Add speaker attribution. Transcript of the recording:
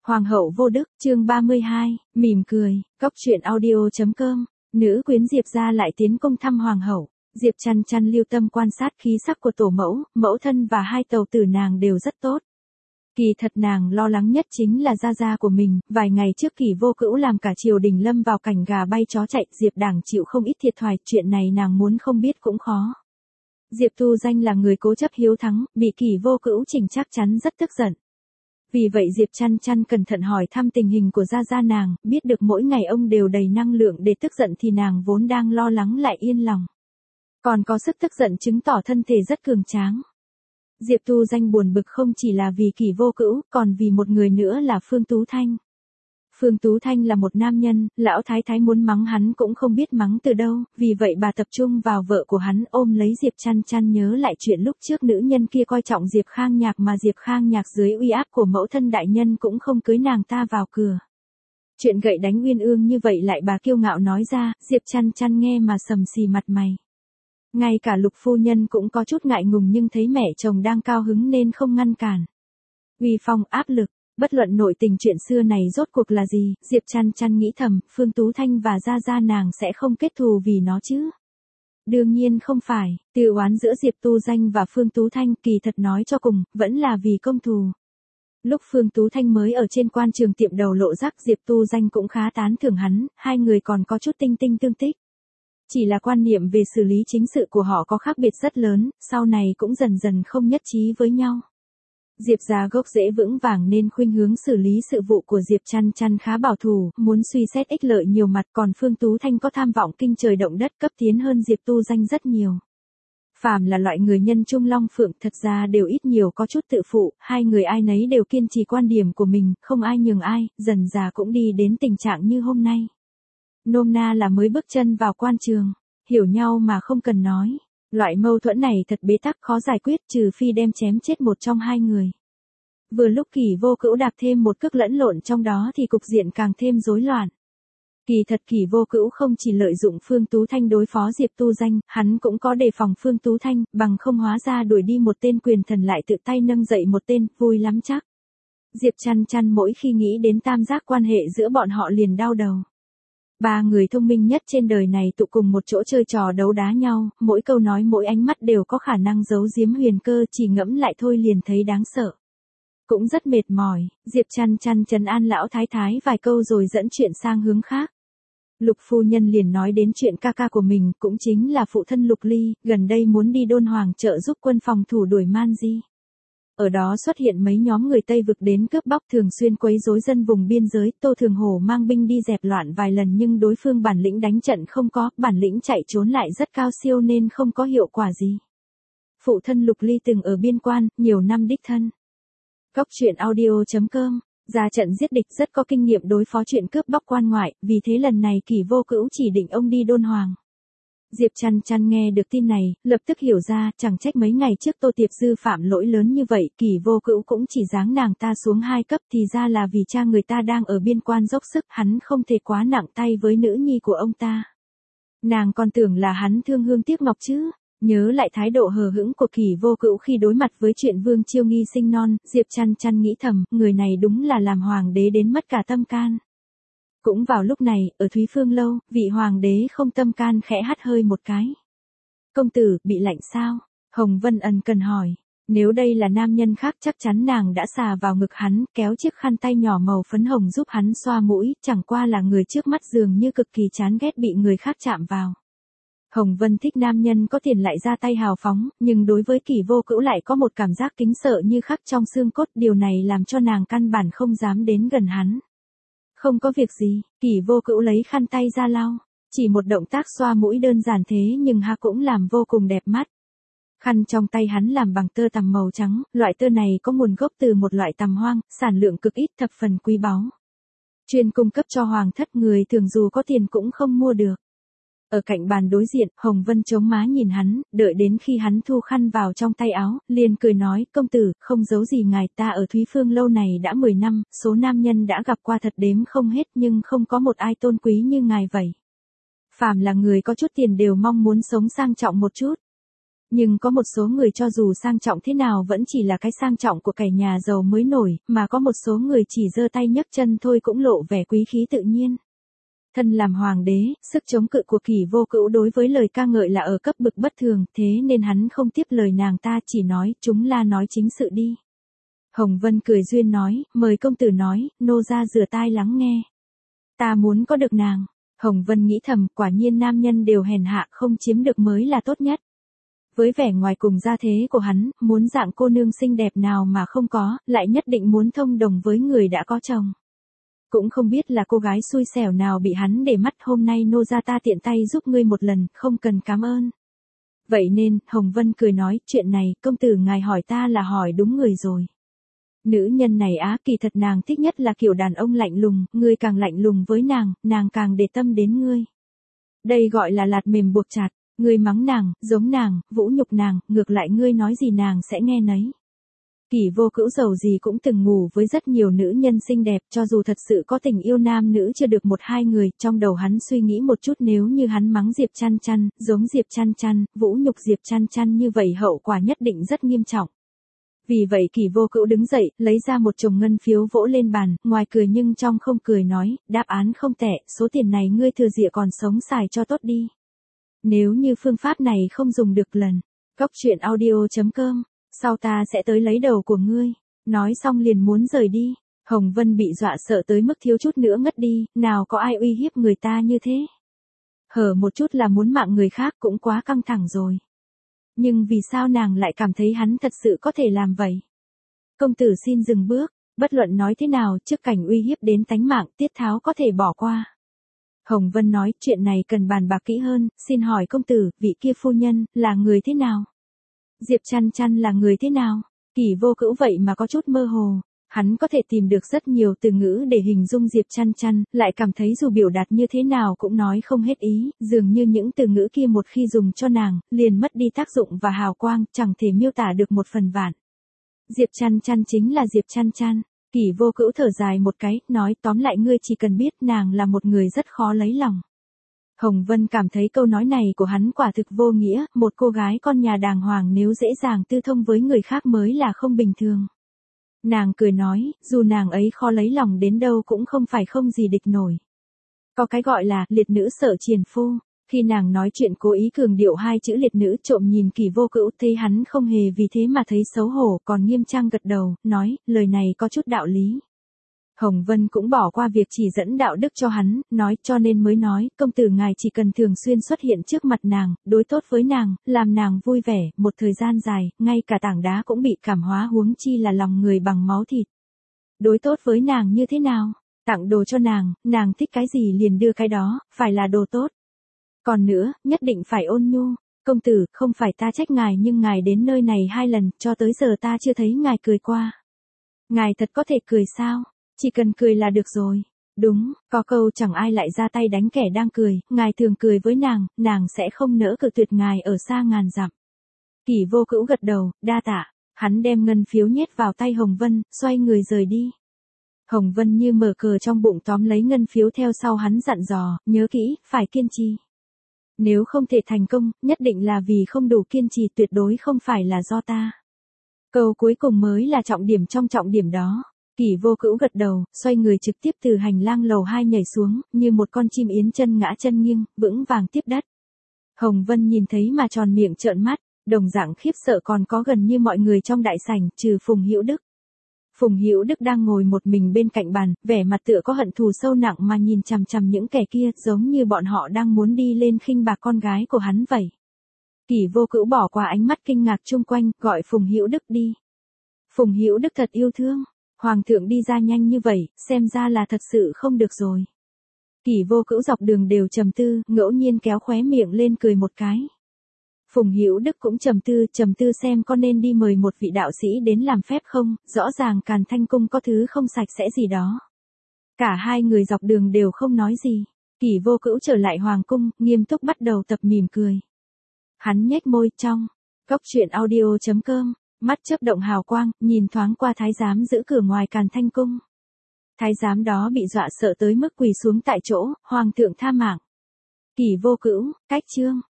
Speaker 1: Hoàng hậu vô đức, chương 32, mỉm cười, cóc truyện audio.com, nữ quyến Diệp gia lại tiến công thăm hoàng hậu. Diệp Chăn Chăn lưu tâm quan sát khí sắc của tổ mẫu, mẫu thân và hai tàu tử nàng đều rất tốt. Kỳ thật nàng lo lắng nhất chính là gia gia của mình, vài ngày trước Kỳ Vô Cữu làm cả triều đình lâm vào cảnh gà bay chó chạy, Diệp Đảng chịu không ít thiệt thòi, chuyện này nàng muốn không biết cũng khó. Diệp Tu Danh là người cố chấp hiếu thắng, bị Kỳ Vô Cữu chỉnh chắc chắn rất tức giận. Vì vậy Diệp Chăn Chăn cẩn thận hỏi thăm tình hình của gia gia nàng, biết được mỗi ngày ông đều đầy năng lượng để tức giận thì nàng vốn đang lo lắng lại yên lòng. Còn có sức tức giận chứng tỏ thân thể rất cường tráng. Diệp Tu Danh buồn bực không chỉ là vì Kỳ Vô Cữu, còn vì một người nữa là Phương Tú Thanh. Phương Tú Thanh là một nam nhân, lão thái thái muốn mắng hắn cũng không biết mắng từ đâu, vì vậy bà tập trung vào vợ của hắn ôm lấy Diệp Chăn Chăn nhớ lại chuyện lúc trước nữ nhân kia coi trọng Diệp Khang Nhạc mà Diệp Khang Nhạc dưới uy áp của mẫu thân đại nhân cũng không cưới nàng ta vào cửa. Chuyện gậy đánh uyên ương như vậy lại bà kiêu ngạo nói ra, Diệp Chăn Chăn nghe mà sầm xì mặt mày. Ngay cả Lục phu nhân cũng có chút ngại ngùng nhưng thấy mẹ chồng đang cao hứng nên không ngăn cản. Uy phong áp lực, bất luận nội tình chuyện xưa này rốt cuộc là gì, Diệp Chăn Chăn nghĩ thầm, Phương Tú Thanh và gia gia nàng sẽ không kết thù vì nó chứ. Đương nhiên không phải, từ oán giữa Diệp Tu Danh và Phương Tú Thanh kỳ thật nói cho cùng, vẫn là vì công thù. Lúc Phương Tú Thanh mới ở trên quan trường tiệm đầu lộ rắc Diệp Tu Danh cũng khá tán thưởng hắn, hai người còn có chút tinh tinh tương tích. Chỉ là quan niệm về xử lý chính sự của họ có khác biệt rất lớn, sau này cũng dần dần không nhất trí với nhau. Diệp gia gốc rễ vững vàng nên khuynh hướng xử lý sự vụ của Diệp Chăn Chăn khá bảo thủ, muốn suy xét ích lợi nhiều mặt, còn Phương Tú Thanh có tham vọng kinh trời động đất cấp tiến hơn Diệp Tu Danh rất nhiều. Phàm là loại người nhân trung long phượng thật ra đều ít nhiều có chút tự phụ, hai người ai nấy đều kiên trì quan điểm của mình, không ai nhường ai, dần dà cũng đi đến tình trạng như hôm nay. Nôm na là mới bước chân vào quan trường, hiểu nhau mà không cần nói. Loại mâu thuẫn này thật bế tắc khó giải quyết trừ phi đem chém chết một trong hai người. Vừa lúc Kỳ Vô Cữu đạp thêm một cước lẫn lộn trong đó thì cục diện càng thêm rối loạn. Kỳ thật Kỳ Vô Cữu không chỉ lợi dụng Phương Tú Thanh đối phó Diệp Tu Danh, hắn cũng có đề phòng Phương Tú Thanh, bằng không hóa ra đuổi đi một tên quyền thần lại tự tay nâng dậy một tên, vui lắm chắc. Diệp Chăn Chăn mỗi khi nghĩ đến tam giác quan hệ giữa bọn họ liền đau đầu. Ba người thông minh nhất trên đời này tụ cùng một chỗ chơi trò đấu đá nhau, mỗi câu nói mỗi ánh mắt đều có khả năng giấu giếm huyền cơ, chỉ ngẫm lại thôi liền thấy đáng sợ. Cũng rất mệt mỏi, Diệp Chăn Chăn trấn an lão thái thái vài câu rồi dẫn chuyện sang hướng khác. Lục phu nhân liền nói đến chuyện ca ca của mình, cũng chính là phụ thân Lục Ly, gần đây muốn đi Đôn Hoàng trợ giúp quân phòng thủ đuổi Man Di. Ở đó xuất hiện mấy nhóm người Tây vực đến cướp bóc thường xuyên quấy rối dân vùng biên giới, Tô Thường Hổ mang binh đi dẹp loạn vài lần nhưng đối phương bản lĩnh đánh trận không có, bản lĩnh chạy trốn lại rất cao siêu nên không có hiệu quả gì. Phụ thân Lục Ly từng ở biên quan, nhiều năm đích thân. Cóc truyện audio.com, ra trận giết địch rất có kinh nghiệm đối phó chuyện cướp bóc quan ngoại, vì thế lần này Kỳ Vô Cữu chỉ định ông đi Đôn Hoàng. Diệp Chăn Chăn nghe được tin này, lập tức hiểu ra, chẳng trách mấy ngày trước Tô Tiệp Dư phạm lỗi lớn như vậy, Kỳ Vô Cữu cũng chỉ giáng nàng ta xuống 2 cấp thì ra là vì cha người ta đang ở biên quan dốc sức, hắn không thể quá nặng tay với nữ nhi của ông ta. Nàng còn tưởng là hắn thương hương tiếc ngọc chứ. Nhớ lại thái độ hờ hững của Kỳ Vô Cữu khi đối mặt với chuyện Vương Chiêu Nghi sinh non, Diệp Chăn Chăn nghĩ thầm, người này đúng là làm hoàng đế đến mất cả tâm can. Cũng vào lúc này, ở Thúy Phương Lâu, vị hoàng đế không tâm can khẽ hắt hơi một cái. Công tử, bị lạnh sao? Hồng Vân ân cần hỏi. Nếu đây là nam nhân khác chắc chắn nàng đã xà vào ngực hắn, kéo chiếc khăn tay nhỏ màu phấn hồng giúp hắn xoa mũi, chẳng qua là người trước mắt dường như cực kỳ chán ghét bị người khác chạm vào. Hồng Vân thích nam nhân có tiền lại ra tay hào phóng, nhưng đối với Kỳ Vô Cữu lại có một cảm giác kính sợ như khắc trong xương cốt, điều này làm cho nàng căn bản không dám đến gần hắn. Không có việc gì, Kỳ Vô Cữu lấy khăn tay ra lau, chỉ một động tác xoa mũi đơn giản thế nhưng cũng làm vô cùng đẹp mắt. Khăn trong tay hắn làm bằng tơ tằm màu trắng, loại tơ này có nguồn gốc từ một loại tằm hoang, sản lượng cực ít thập phần quý báu. Chuyên cung cấp cho hoàng thất, người thường dù có tiền cũng không mua được. Ở cạnh bàn đối diện, Hồng Vân chống má nhìn hắn, đợi đến khi hắn thu khăn vào trong tay áo, liền cười nói, công tử, không giấu gì ngài, ta ở Thúy Phương Lâu này đã 10 năm, số nam nhân đã gặp qua thật đếm không hết nhưng không có một ai tôn quý như ngài vậy. Phàm là người có chút tiền đều mong muốn sống sang trọng một chút. Nhưng có một số người cho dù sang trọng thế nào vẫn chỉ là cái sang trọng của cải nhà giàu mới nổi, mà có một số người chỉ giơ tay nhấc chân thôi cũng lộ vẻ quý khí tự nhiên. Thân làm hoàng đế, sức chống cự của Kỷ Vô Cữu đối với lời ca ngợi là ở cấp bậc bất thường, thế nên hắn không tiếp lời nàng ta, chỉ nói, chúng la nói chính sự đi. Hồng Vân cười duyên nói, mời công tử nói, nô gia rửa tai lắng nghe. Ta muốn có được nàng. Hồng Vân nghĩ thầm, quả nhiên nam nhân đều hèn hạ, không chiếm được mới là tốt nhất. Với vẻ ngoài cùng gia thế của hắn, muốn dạng cô nương xinh đẹp nào mà không có, lại nhất định muốn thông đồng với người đã có chồng. Cũng không biết là cô gái xui xẻo nào bị hắn để mắt, hôm nay nô gia ta tiện tay giúp ngươi một lần, không cần cảm ơn. Vậy nên, Hồng Vân cười nói, chuyện này, công tử ngài hỏi ta là hỏi đúng người rồi. Nữ nhân này á, kỳ thật nàng thích nhất là kiểu đàn ông lạnh lùng, ngươi càng lạnh lùng với nàng càng để tâm đến ngươi. Đây gọi là lạt mềm buộc chặt, ngươi mắng nàng, giống nàng, vũ nhục nàng, ngược lại ngươi nói gì nàng sẽ nghe nấy. Kỷ Vô Cữu giàu gì cũng từng ngủ với rất nhiều nữ nhân xinh đẹp, cho dù thật sự có tình yêu nam nữ chưa được một hai người, trong đầu hắn suy nghĩ một chút, nếu như hắn mắng Diệp Chăn Chăn, giống Diệp Chăn Chăn, vũ nhục Diệp Chăn Chăn như vậy hậu quả nhất định rất nghiêm trọng. Vì vậy Kỷ Vô Cữu đứng dậy, lấy ra một chồng ngân phiếu vỗ lên bàn, ngoài cười nhưng trong không cười nói, đáp án không tệ, số tiền này ngươi thừa dịp còn sống xài cho tốt đi. Nếu như phương pháp này không dùng được lần, Cóc Truyện Audio.com, sau ta sẽ tới lấy đầu của ngươi. Nói xong liền muốn rời đi. Hồng Vân bị dọa sợ tới mức thiếu chút nữa ngất đi, nào có ai uy hiếp người ta như thế. Hở một chút là muốn mạng người khác cũng quá căng thẳng rồi. Nhưng vì sao nàng lại cảm thấy hắn thật sự có thể làm vậy? Công tử xin dừng bước, bất luận nói thế nào, trước cảnh uy hiếp đến tánh mạng, Tiết Tháo có thể bỏ qua. Hồng Vân nói, chuyện này cần bàn bạc kỹ hơn, xin hỏi công tử, vị kia phu nhân, là người thế nào? Diệp Chăn Chăn là người thế nào? Kỷ Vô Cữu vậy mà có chút mơ hồ. Hắn có thể tìm được rất nhiều từ ngữ để hình dung Diệp Chăn Chăn, lại cảm thấy dù biểu đạt như thế nào cũng nói không hết ý, dường như những từ ngữ kia một khi dùng cho nàng, liền mất đi tác dụng và hào quang, chẳng thể miêu tả được một phần vạn. Diệp Chăn Chăn chính là Diệp Chăn Chăn. Kỷ Vô Cữu thở dài một cái, nói tóm lại ngươi chỉ cần biết nàng là một người rất khó lấy lòng. Hồng Vân cảm thấy câu nói này của hắn quả thực vô nghĩa, một cô gái con nhà đàng hoàng nếu dễ dàng tư thông với người khác mới là không bình thường. Nàng cười nói, dù nàng ấy khó lấy lòng đến đâu cũng không phải không gì địch nổi. Có cái gọi là, liệt nữ sợ triền phu. Khi nàng nói chuyện cố ý cường điệu hai chữ liệt nữ, trộm nhìn Kỷ Vô Cữu, thấy hắn không hề vì thế mà thấy xấu hổ, còn nghiêm trang gật đầu, nói, lời này có chút đạo lý. Hồng Vân cũng bỏ qua việc chỉ dẫn đạo đức cho hắn, nói cho nên mới nói, công tử ngài chỉ cần thường xuyên xuất hiện trước mặt nàng, đối tốt với nàng, làm nàng vui vẻ, một thời gian dài, ngay cả tảng đá cũng bị cảm hóa, huống chi là lòng người bằng máu thịt. Đối tốt với nàng như thế nào? Tặng đồ cho nàng thích cái gì liền đưa cái đó, phải là đồ tốt. Còn nữa, nhất định phải ôn nhu. Công tử, không phải ta trách ngài nhưng ngài đến nơi này 2 lần, cho tới giờ ta chưa thấy ngài cười qua. Ngài thật có thể cười sao? Chỉ cần cười là được rồi. Đúng, có câu chẳng ai lại ra tay đánh kẻ đang cười, ngài thường cười với nàng sẽ không nỡ cự tuyệt ngài ở xa ngàn dặm. Kỷ Vô Cữu gật đầu, đa tạ. Hắn đem ngân phiếu nhét vào tay Hồng Vân, xoay người rời đi. Hồng Vân như mở cờ trong bụng tóm lấy ngân phiếu theo sau hắn dặn dò, nhớ kỹ, phải kiên trì. Nếu không thể thành công, nhất định là vì không đủ kiên trì, tuyệt đối không phải là do ta. Câu cuối cùng mới là trọng điểm trong trọng điểm đó. Kỷ Vô Cữu gật đầu, xoay người trực tiếp từ hành lang lầu 2 nhảy xuống, như một con chim yến chân ngã chân nghiêng, vững vàng tiếp đất. Hồng Vân nhìn thấy mà tròn miệng trợn mắt, đồng dạng khiếp sợ còn có gần như mọi người trong đại sảnh, trừ Phùng Hữu Đức. Phùng Hữu Đức đang ngồi một mình bên cạnh bàn, vẻ mặt tựa có hận thù sâu nặng mà nhìn chằm chằm những kẻ kia, giống như bọn họ đang muốn đi lên khinh bạc con gái của hắn vậy. Kỷ Vô Cữu bỏ qua ánh mắt kinh ngạc chung quanh, gọi Phùng Hữu Đức đi. Phùng Hữu Đức thật yêu thương. Hoàng thượng đi ra nhanh như vậy, xem ra là thật sự không được rồi. Kỷ Vô Cữu dọc đường đều trầm tư, ngẫu nhiên kéo khóe miệng lên cười một cái. Phùng Hữu Đức cũng trầm tư xem có nên đi mời một vị đạo sĩ đến làm phép không, rõ ràng Càn Thanh Cung có thứ không sạch sẽ gì đó. Cả hai người dọc đường đều không nói gì. Kỷ Vô Cữu trở lại Hoàng Cung, nghiêm túc bắt đầu tập mỉm cười. Hắn nhếch môi trong. Cóc Truyện Audio.com. Mắt chớp động hào quang, nhìn thoáng qua thái giám giữ cửa ngoài Càn Thanh Cung. Thái giám đó bị dọa sợ tới mức quỳ xuống tại chỗ, hoàng thượng tha mạng. Kỷ Vô Cữu, cách chương.